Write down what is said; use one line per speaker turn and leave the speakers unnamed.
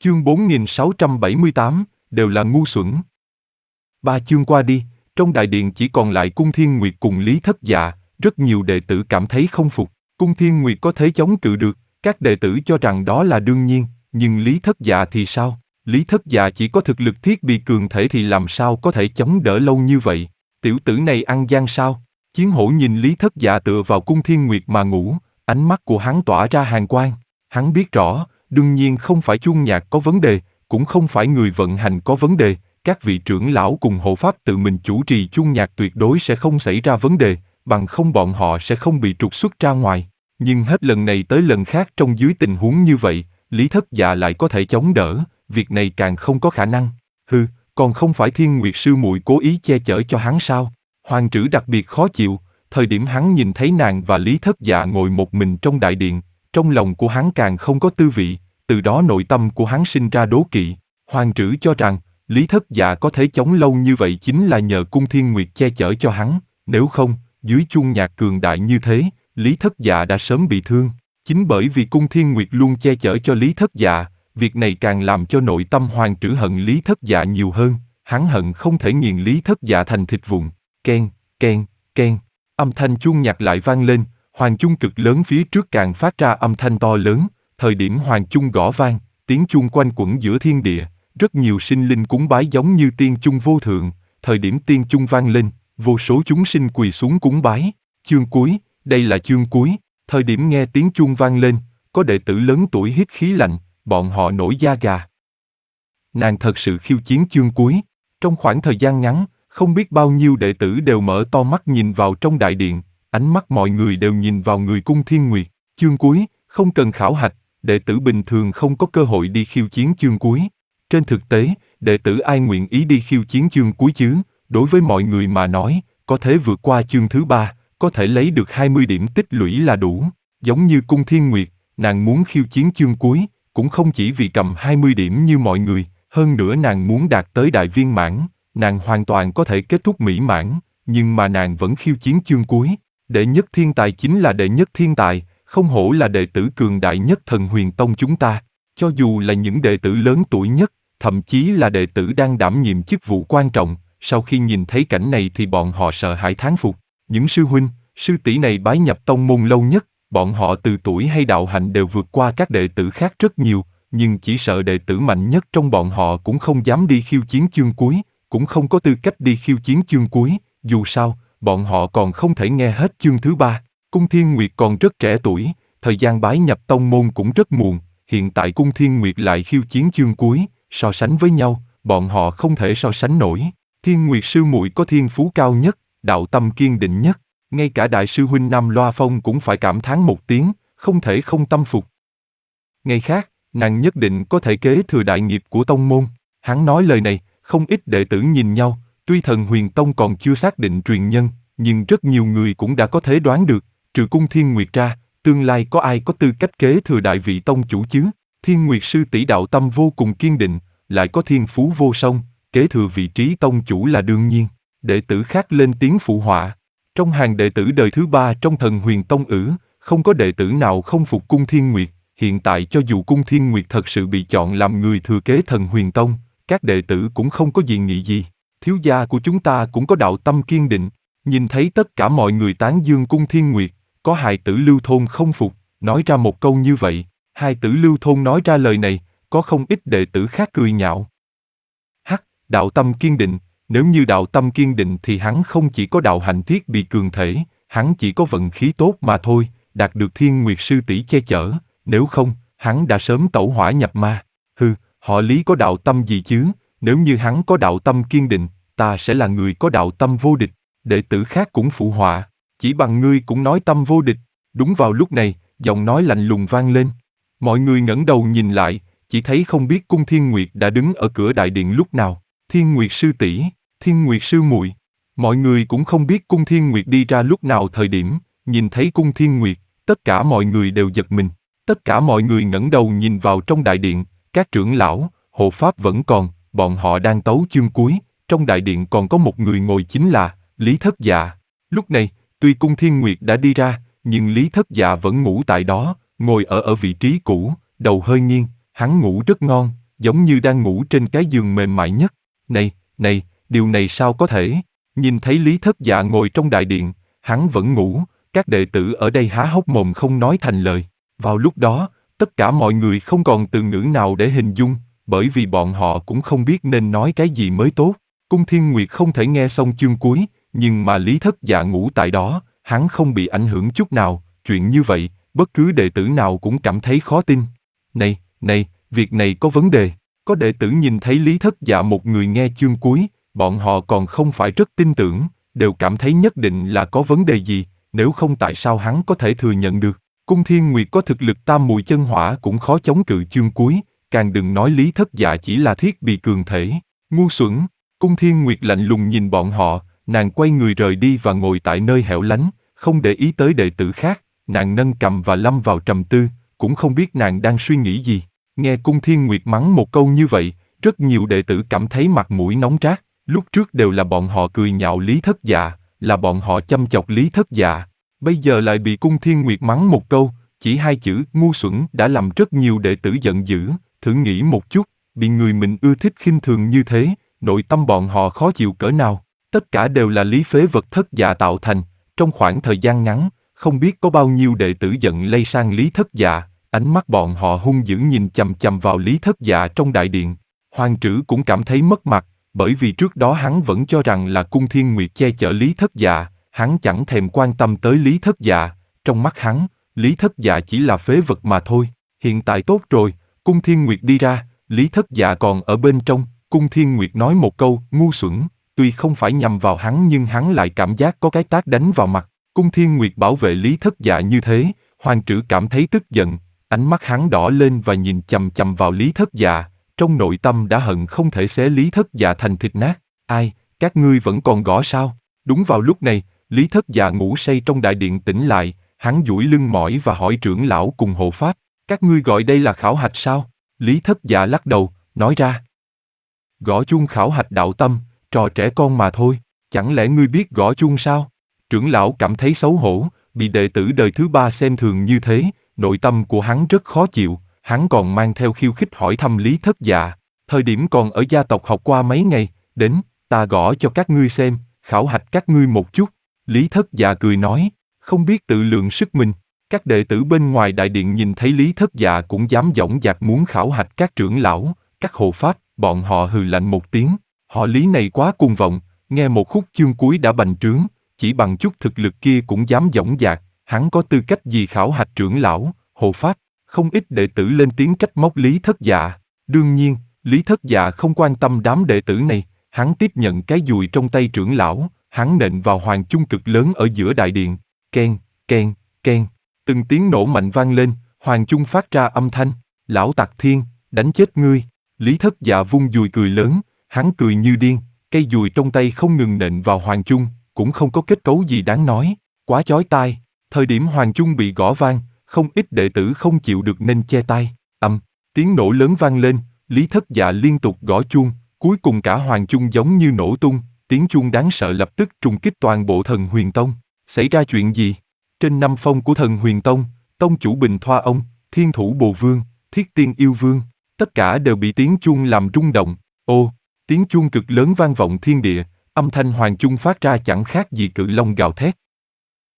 Chương 4678, đều là ngu xuẩn. 3 chương qua đi, trong đại điện chỉ còn lại Cung Thiên Nguyệt cùng Lý Thất Dạ, rất nhiều đệ tử cảm thấy không phục. Cung Thiên Nguyệt có thể chống cự được, các đệ tử cho rằng đó là đương nhiên, nhưng Lý Thất Dạ thì sao? Lý Thất Dạ chỉ có thực lực thiết bị cường thể thì làm sao có thể chống đỡ lâu như vậy? Tiểu tử này ăn gian sao? Chiến Hổ nhìn Lý Thất Dạ tựa vào Cung Thiên Nguyệt mà ngủ, ánh mắt của hắn tỏa ra hàn quang. Hắn biết rõ, đương nhiên không phải chuông nhạc có vấn đề, cũng không phải người vận hành có vấn đề, các vị trưởng lão cùng hộ pháp tự mình chủ trì chuông nhạc tuyệt đối sẽ không xảy ra vấn đề, bằng không bọn họ sẽ không bị trục xuất ra ngoài. Nhưng hết lần này tới lần khác trong dưới tình huống như vậy, Lý Thất Dạ lại có thể chống đỡ, việc này càng không có khả năng. Còn không phải Thiên Nguyệt sư muội cố ý che chở cho hắn sao? Hoàng Trữ đặc biệt khó chịu, thời điểm hắn nhìn thấy nàng và Lý Thất Dạ ngồi một mình trong đại điện, trong lòng của hắn càng không có tư vị, từ đó nội tâm của hắn sinh ra đố kỵ. Hoàng Trữ cho rằng, Lý Thất Dạ có thể chống lâu như vậy chính là nhờ Cung Thiên Nguyệt che chở cho hắn, nếu không, dưới chuông nhạc cường đại như thế, Lý Thất Dạ đã sớm bị thương. Chính bởi vì Cung Thiên Nguyệt luôn che chở cho Lý Thất Dạ, việc này càng làm cho nội tâm Hoàng Trữ hận Lý Thất Dạ nhiều hơn, hắn hận không thể nghiền Lý Thất Dạ thành thịt vụn. Keng, keng, keng, âm thanh chuông nhạc lại vang lên, hoàng chung cực lớn phía trước càng phát ra âm thanh to lớn, thời điểm hoàng chung gõ vang, tiếng chuông quanh quẩn giữa thiên địa, rất nhiều sinh linh cúng bái giống như tiên chung vô thượng, thời điểm tiên chung vang lên, vô số chúng sinh quỳ xuống cúng bái. Chương cuối, đây là chương cuối, thời điểm nghe tiếng chuông vang lên, có đệ tử lớn tuổi hít khí lạnh, bọn họ nổi da gà. Nàng thật sự khiêu chiến chương cuối, trong khoảng thời gian ngắn, không biết bao nhiêu đệ tử đều mở to mắt nhìn vào trong đại điện, ánh mắt mọi người đều nhìn vào người Cung Thiên Nguyệt. Chương cuối, không cần khảo hạch, đệ tử bình thường không có cơ hội đi khiêu chiến chương cuối. Trên thực tế, đệ tử ai nguyện ý đi khiêu chiến chương cuối chứ? Đối với mọi người mà nói, có thể vượt qua chương thứ 3, có thể lấy được 20 điểm tích lũy là đủ. Giống như Cung Thiên Nguyệt, nàng muốn khiêu chiến chương cuối, cũng không chỉ vì cầm 20 điểm như mọi người, hơn nữa nàng muốn đạt tới đại viên mãn. Nàng hoàn toàn có thể kết thúc mỹ mãn, nhưng mà nàng vẫn khiêu chiến chương cuối. Đệ nhất thiên tài chính là đệ nhất thiên tài, không hổ là đệ tử cường đại nhất Thần Huyền Tông chúng ta. Cho dù là những đệ tử lớn tuổi nhất, thậm chí là đệ tử đang đảm nhiệm chức vụ quan trọng, sau khi nhìn thấy cảnh này thì bọn họ sợ hãi thán phục. Những sư huynh, sư tỷ này bái nhập tông môn lâu nhất, bọn họ từ tuổi hay đạo hạnh đều vượt qua các đệ tử khác rất nhiều, nhưng chỉ sợ đệ tử mạnh nhất trong bọn họ cũng không dám đi khiêu chiến chương cuối, cũng không có tư cách đi khiêu chiến chương cuối, dù sao, bọn họ còn không thể nghe hết chương thứ 3. Cung Thiên Nguyệt còn rất trẻ tuổi, thời gian bái nhập tông môn cũng rất muộn, hiện tại Cung Thiên Nguyệt lại khiêu chiến chương cuối, so sánh với nhau, bọn họ không thể so sánh nổi. Thiên Nguyệt sư muội có thiên phú cao nhất, đạo tâm kiên định nhất, ngay cả đại sư huynh Nam Loa Phong cũng phải cảm thán một tiếng, không thể không tâm phục. Ngày khác, nàng nhất định có thể kế thừa đại nghiệp của tông môn. Hắn nói lời này, không ít đệ tử nhìn nhau, tuy Thần Huyền Tông còn chưa xác định truyền nhân, nhưng rất nhiều người cũng đã có thể đoán được, trừ Cung Thiên Nguyệt ra, tương lai có ai có tư cách kế thừa đại vị tông chủ chứ? Thiên Nguyệt sư tỷ đạo tâm vô cùng kiên định, lại có thiên phú vô song, kế thừa vị trí tông chủ là đương nhiên. Đệ tử khác lên tiếng phụ họa. Trong hàng đệ tử đời thứ 3 trong Thần Huyền Tông không có đệ tử nào không phục Cung Thiên Nguyệt. Hiện tại cho dù Cung Thiên Nguyệt thật sự bị chọn làm người thừa kế Thần Huyền Tông, các đệ tử cũng không có gì nghị gì. Thiếu gia của chúng ta cũng có đạo tâm kiên định. Nhìn thấy tất cả mọi người tán dương Cung Thiên Nguyệt, có hài tử Lưu Thôn không phục, nói ra một câu như vậy. Hài tử Lưu Thôn nói ra lời này, có không ít đệ tử khác cười nhạo. Đạo tâm kiên định, nếu như đạo tâm kiên định thì hắn không chỉ có đạo hạnh thiết bị cường thể, hắn chỉ có vận khí tốt mà thôi, đạt được Thiên Nguyệt sư tỷ che chở, nếu không, hắn đã sớm tẩu hỏa nhập ma. Họ Lý có đạo tâm gì chứ, nếu như hắn có đạo tâm kiên định, ta sẽ là người có đạo tâm vô địch. Đệ tử khác cũng phụ họa, chỉ bằng ngươi cũng nói tâm vô địch. Đúng vào lúc này, giọng nói lạnh lùng vang lên. Mọi người ngẩng đầu nhìn lại, chỉ thấy không biết Cung Thiên Nguyệt đã đứng ở cửa đại điện lúc nào. Thiên Nguyệt sư tỷ, Thiên Nguyệt sư muội. Mọi người cũng không biết Cung Thiên Nguyệt đi ra lúc nào thời điểm, nhìn thấy Cung Thiên Nguyệt, tất cả mọi người đều giật mình. Tất cả mọi người ngẩng đầu nhìn vào trong đại điện, các trưởng lão, hộ pháp vẫn còn, bọn họ đang tấu chương cuối, trong đại điện còn có một người ngồi chính là Lý Thất Dạ. Lúc này, tuy Cung Thiên Nguyệt đã đi ra, nhưng Lý Thất Dạ vẫn ngủ tại đó, ngồi ở vị trí cũ, đầu hơi nghiêng, hắn ngủ rất ngon, giống như đang ngủ trên cái giường mềm mại nhất. Này, điều này sao có thể? Nhìn thấy Lý Thất Dạ ngồi trong đại điện, hắn vẫn ngủ, các đệ tử ở đây há hốc mồm không nói thành lời. Vào lúc đó, tất cả mọi người không còn từ ngữ nào để hình dung, bởi vì bọn họ cũng không biết nên nói cái gì mới tốt. Cung Thiên Nguyệt không thể nghe xong chương cuối, nhưng mà Lý Thất Dạ ngủ tại đó, hắn không bị ảnh hưởng chút nào. Chuyện như vậy, bất cứ đệ tử nào cũng cảm thấy khó tin. Này, việc này có vấn đề. Có đệ tử nhìn thấy Lý Thất Dạ một người nghe chương cuối, bọn họ còn không phải rất tin tưởng, đều cảm thấy nhất định là có vấn đề gì, nếu không tại sao hắn có thể thừa nhận được. Cung Thiên Nguyệt có thực lực tam mùi chân hỏa cũng khó chống cự chương cuối, càng đừng nói Lý Thất Dạ chỉ là thiết bị cường thể. Ngu xuẩn. Cung Thiên Nguyệt lạnh lùng nhìn bọn họ, nàng quay người rời đi và ngồi tại nơi hẻo lánh, không để ý tới đệ tử khác, nàng nâng cằm và lâm vào trầm tư, cũng không biết nàng đang suy nghĩ gì. Nghe Cung Thiên Nguyệt mắng một câu như vậy, rất nhiều đệ tử cảm thấy mặt mũi nóng rát, lúc trước đều là bọn họ cười nhạo Lý Thất Dạ, là bọn họ châm chọc Lý Thất Dạ. Bây giờ lại bị Cung Thiên Nguyệt mắng một câu, chỉ hai chữ ngu xuẩn đã làm rất nhiều đệ tử giận dữ, thử nghĩ một chút, bị người mình ưa thích khinh thường như thế, nội tâm bọn họ khó chịu cỡ nào. Tất cả đều là Lý phế vật Thất Dạ tạo thành, trong khoảng thời gian ngắn, không biết có bao nhiêu đệ tử giận lây sang Lý Thất Dạ, ánh mắt bọn họ hung dữ nhìn chằm chằm vào Lý Thất Dạ trong đại điện. Hoàng Trử cũng cảm thấy mất mặt, bởi vì trước đó hắn vẫn cho rằng là Cung Thiên Nguyệt che chở Lý Thất Dạ, hắn chẳng thèm quan tâm tới Lý Thất Dạ, trong mắt hắn, Lý Thất Dạ chỉ là phế vật mà thôi. Hiện tại tốt rồi, Cung Thiên Nguyệt đi ra, Lý Thất Dạ còn ở bên trong, Cung Thiên Nguyệt nói một câu, ngu xuẩn, tuy không phải nhằm vào hắn nhưng hắn lại cảm giác có cái tát đánh vào mặt. Cung Thiên Nguyệt bảo vệ Lý Thất Dạ như thế, Hoàng Trử cảm thấy tức giận, ánh mắt hắn đỏ lên và nhìn chằm chằm vào Lý Thất Dạ, trong nội tâm đã hận không thể xé Lý Thất Dạ thành thịt nát. Ai, các ngươi vẫn còn gõ sao? Đúng vào lúc này, Lý Thất Dạ ngủ say trong đại điện tỉnh lại, hắn duỗi lưng mỏi và hỏi trưởng lão cùng hộ pháp, các ngươi gọi đây là khảo hạch sao? Lý Thất Dạ lắc đầu, nói ra, gõ chuông khảo hạch đạo tâm, trò trẻ con mà thôi, chẳng lẽ ngươi biết gõ chuông sao? Trưởng lão cảm thấy xấu hổ, bị đệ tử đời thứ ba xem thường như thế, nội tâm của hắn rất khó chịu, hắn còn mang theo khiêu khích hỏi thăm Lý Thất Dạ, thời điểm còn ở gia tộc học qua mấy ngày, đến, ta gõ cho các ngươi xem, khảo hạch các ngươi một chút. Lý Thất Dạ cười nói, không biết tự lượng sức mình. Các đệ tử bên ngoài đại điện nhìn thấy Lý Thất Dạ cũng dám dõng dạc muốn khảo hạch các trưởng lão, các hộ pháp, bọn họ hừ lạnh một tiếng. Họ Lý này quá cuồng vọng, nghe một khúc chương cuối đã bành trướng, chỉ bằng chút thực lực kia cũng dám dõng dạc, hắn có tư cách gì khảo hạch trưởng lão, hộ pháp. Không ít đệ tử lên tiếng trách móc Lý Thất Dạ. Đương nhiên, Lý Thất Dạ không quan tâm đám đệ tử này, hắn tiếp nhận cái dùi trong tay trưởng lão, hắn nện vào hoàng chung cực lớn ở giữa đại điện. Keng, keng, keng. Từng tiếng nổ mạnh vang lên, hoàng chung phát ra âm thanh. Lão Tặc Thiên, đánh chết ngươi. Lý Thất Dạ vung dùi cười lớn, hắn cười như điên, cây dùi trong tay không ngừng nện vào hoàng chung, cũng không có kết cấu gì đáng nói, quá chói tai. Thời điểm hoàng chung bị gõ vang, không ít đệ tử không chịu được nên che tay. Tiếng nổ lớn vang lên, Lý Thất Dạ liên tục gõ chuông, cuối cùng cả hoàng chung giống như nổ tung, tiếng chuông đáng sợ lập tức trùng kích toàn bộ Thần Huyền Tông. Xảy ra chuyện gì? Trên năm phong của Thần Huyền Tông, tông chủ Bình Thoa Ông, Thiên Thủ Bồ Vương, Thiết Tiên Yêu Vương, tất cả đều bị tiếng chuông làm rung động. Ô, tiếng chuông cực lớn vang vọng thiên địa, âm thanh hoàng chung phát ra chẳng khác gì cự long gào thét,